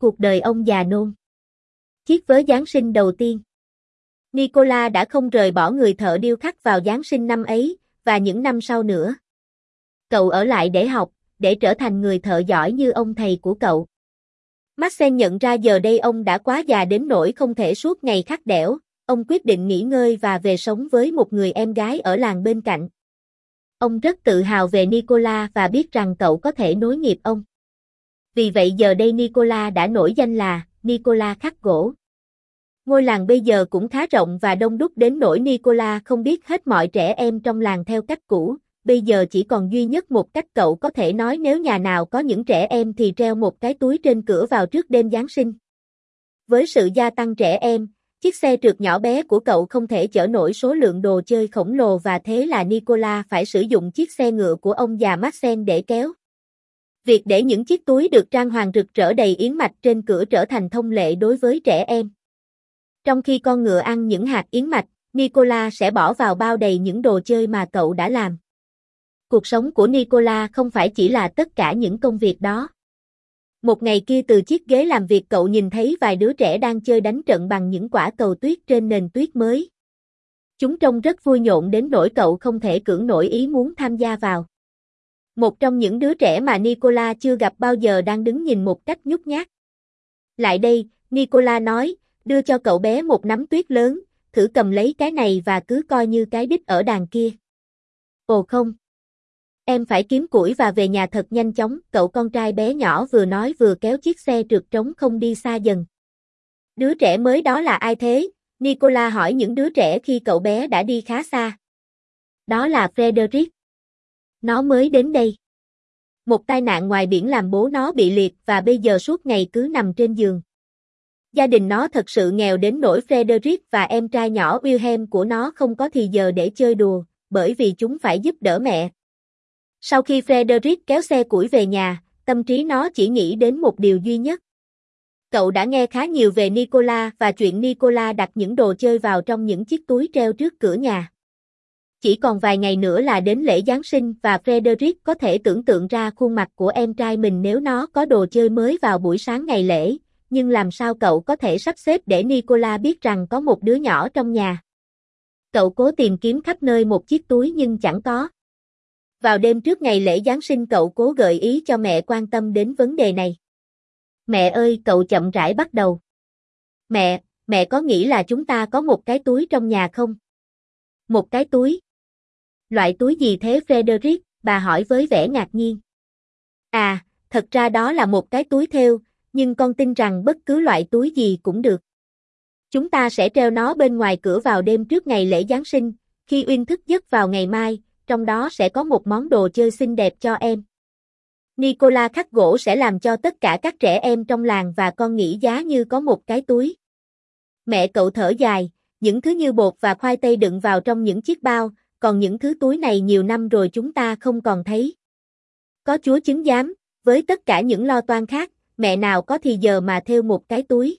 cuộc đời ông già nôn. Chiếc vớ Giáng sinh đầu tiên. Nicola đã không rời bỏ người thợ điêu khắc vào Giáng sinh năm ấy, và những năm sau nữa. Cậu ở lại để học, để trở thành người thợ giỏi như ông thầy của cậu. Marcel nhận ra giờ đây ông đã quá già đến nỗi không thể suốt ngày khắc đẽo, ông quyết định nghỉ ngơi và về sống với một người em gái ở làng bên cạnh. Ông rất tự hào về Nicola và biết rằng cậu có thể nối nghiệp ông. Vì vậy giờ đây Nicola đã nổi danh là Nicola khắc gỗ. Ngôi làng bây giờ cũng khá rộng và đông đúc đến nỗi Nicola không biết hết mọi trẻ em trong làng theo cách cũ, bây giờ chỉ còn duy nhất một cách cậu có thể nói nếu nhà nào có những trẻ em thì treo một cái túi trên cửa vào trước đêm Giáng sinh. Với sự gia tăng trẻ em, chiếc xe trượt nhỏ bé của cậu không thể chở nổi số lượng đồ chơi khổng lồ và thế là Nicola phải sử dụng chiếc xe ngựa của ông già Marcel để kéo. Việc để những chiếc túi được trang hoàng rực rỡ đầy yến mạch trên cửa trở thành thông lệ đối với trẻ em. Trong khi con ngựa ăn những hạt yến mạch, Nicola sẽ bỏ vào bao đầy những đồ chơi mà cậu đã làm. Cuộc sống của Nicola không phải chỉ là tất cả những công việc đó. Một ngày kia từ chiếc ghế làm việc cậu nhìn thấy vài đứa trẻ đang chơi đánh trận bằng những quả cầu tuyết trên nền tuyết mới. Chúng trông rất vui nhộn đến nỗi cậu không thể cưỡng nổi ý muốn tham gia vào. Một trong những đứa trẻ mà Nicola chưa gặp bao giờ đang đứng nhìn một cách nhút nhát. Lại đây, Nicola nói, đưa cho cậu bé một nắm tuyết lớn, thử cầm lấy cái này và cứ coi như cái đích ở đàn kia. Ồ không. Em phải kiếm củi và về nhà thật nhanh chóng, cậu con trai bé nhỏ vừa nói vừa kéo chiếc xe trượt trống không đi xa dần. Đứa trẻ mới đó là ai thế? Nicola hỏi những đứa trẻ khi cậu bé đã đi khá xa. Đó là Frederick. Nó mới đến đây. Một tai nạn ngoài biển làm bố nó bị liệt và bây giờ suốt ngày cứ nằm trên giường. Gia đình nó thật sự nghèo đến nỗi Frederick và em trai nhỏ Wilhelm của nó không có thì giờ để chơi đùa, bởi vì chúng phải giúp đỡ mẹ. Sau khi Frederick kéo xe củi về nhà, tâm trí nó chỉ nghĩ đến một điều duy nhất. Cậu đã nghe khá nhiều về Nicola và chuyện Nicola đặt những đồ chơi vào trong những chiếc túi treo trước cửa nhà. Chỉ còn vài ngày nữa là đến lễ Giáng sinh và Frederick có thể tưởng tượng ra khuôn mặt của em trai mình nếu nó có đồ chơi mới vào buổi sáng ngày lễ, nhưng làm sao cậu có thể sắp xếp để Nicola biết rằng có một đứa nhỏ trong nhà. Cậu cố tìm kiếm khắp nơi một chiếc túi nhưng chẳng có. Vào đêm trước ngày lễ Giáng sinh cậu cố gợi ý cho mẹ quan tâm đến vấn đề này. Mẹ ơi, cậu chậm rãi bắt đầu. Mẹ có nghĩ là chúng ta có một cái túi trong nhà không? Một cái túi? Loại túi gì thế Frederick? Bà hỏi với vẻ ngạc nhiên. À, thật ra đó là một cái túi thêu, nhưng con tin rằng bất cứ loại túi gì cũng được. Chúng ta sẽ treo nó bên ngoài cửa vào đêm trước ngày lễ Giáng sinh, khi Uyên thức giấc vào ngày mai, trong đó sẽ có một món đồ chơi xinh đẹp cho em. Nicola khắc gỗ sẽ làm cho tất cả các trẻ em trong làng và con nghĩ giá như có một cái túi. Mẹ cậu thở dài, những thứ như bột và khoai tây đựng vào trong những chiếc bao, còn những thứ túi này nhiều năm rồi chúng ta không còn thấy. Có Chúa chứng giám, với tất cả những lo toan khác, mẹ nào có thì giờ mà thêu một cái túi.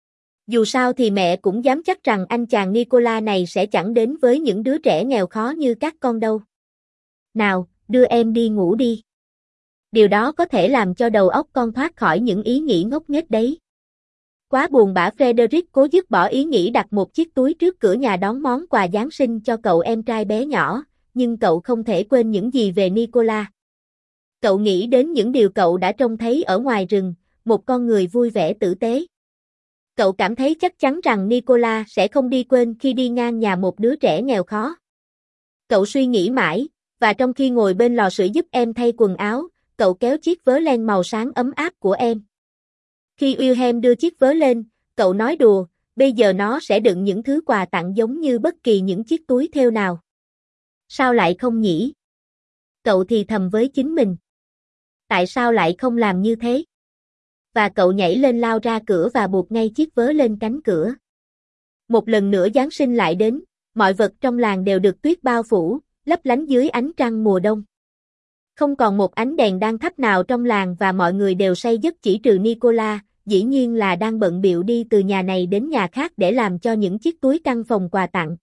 Dù sao thì mẹ cũng dám chắc rằng anh chàng Nicola này sẽ chẳng đến với những đứa trẻ nghèo khó như các con đâu. Nào, đưa em đi ngủ đi. Điều đó có thể làm cho đầu óc con thoát khỏi những ý nghĩ ngốc nghếch đấy. Quá buồn bã Frederick cố dứt bỏ ý nghĩ đặt một chiếc túi trước cửa nhà đón món quà Giáng sinh cho cậu em trai bé nhỏ, nhưng cậu không thể quên những gì về Nicola. Cậu nghĩ đến những điều cậu đã trông thấy ở ngoài rừng, một con người vui vẻ tử tế. Cậu cảm thấy chắc chắn rằng Nicola sẽ không đi quên khi đi ngang nhà một đứa trẻ nghèo khó. Cậu suy nghĩ mãi, và trong khi ngồi bên lò sưởi giúp em thay quần áo, cậu kéo chiếc vớ len màu sáng ấm áp của em. Khi Wilhelm đưa chiếc vớ lên, cậu nói đùa, bây giờ nó sẽ đựng những thứ quà tặng giống như bất kỳ những chiếc túi thêu nào. Sao lại không nhỉ? Cậu thì thầm với chính mình. Tại sao lại không làm như thế? Và cậu nhảy lên lao ra cửa và buộc ngay chiếc vớ lên cánh cửa. Một lần nữa Giáng sinh lại đến, mọi vật trong làng đều được tuyết bao phủ, lấp lánh dưới ánh trăng mùa đông. Không còn một ánh đèn đang thắp nào trong làng và mọi người đều say giấc chỉ trừ Nicola, dĩ nhiên là đang bận bịu đi từ nhà này đến nhà khác để làm cho những chiếc túi căn phòng quà tặng.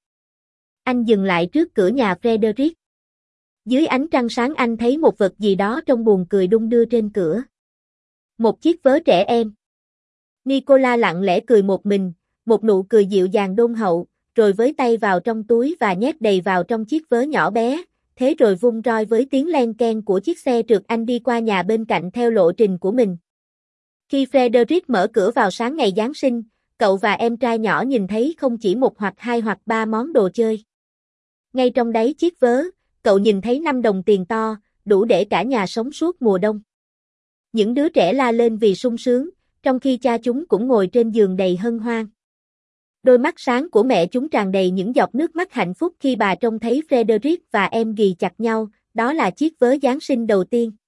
Anh dừng lại trước cửa nhà Frederick. Dưới ánh trăng sáng anh thấy một vật gì đó trông buồn cười đung đưa trên cửa. Một chiếc vớ trẻ em. Nicola lặng lẽ cười một mình, một nụ cười dịu dàng đôn hậu, rồi với tay vào trong túi và nhét đầy vào trong chiếc vớ nhỏ bé, thế rồi vung roi với tiếng len keng của chiếc xe trượt anh đi qua nhà bên cạnh theo lộ trình của mình. Khi Frederick mở cửa vào sáng ngày Giáng sinh, cậu và em trai nhỏ nhìn thấy không chỉ một hoặc hai hoặc ba món đồ chơi. Ngay trong đáy chiếc vớ, cậu nhìn thấy 5 đồng tiền to, đủ để cả nhà sống suốt mùa đông. Những đứa trẻ la lên vì sung sướng, trong khi cha chúng cũng ngồi trên giường đầy hân hoan. Đôi mắt sáng của mẹ chúng tràn đầy những giọt nước mắt hạnh phúc khi bà trông thấy Frederick và em ghì chặt nhau, đó là chiếc vớ Giáng sinh đầu tiên.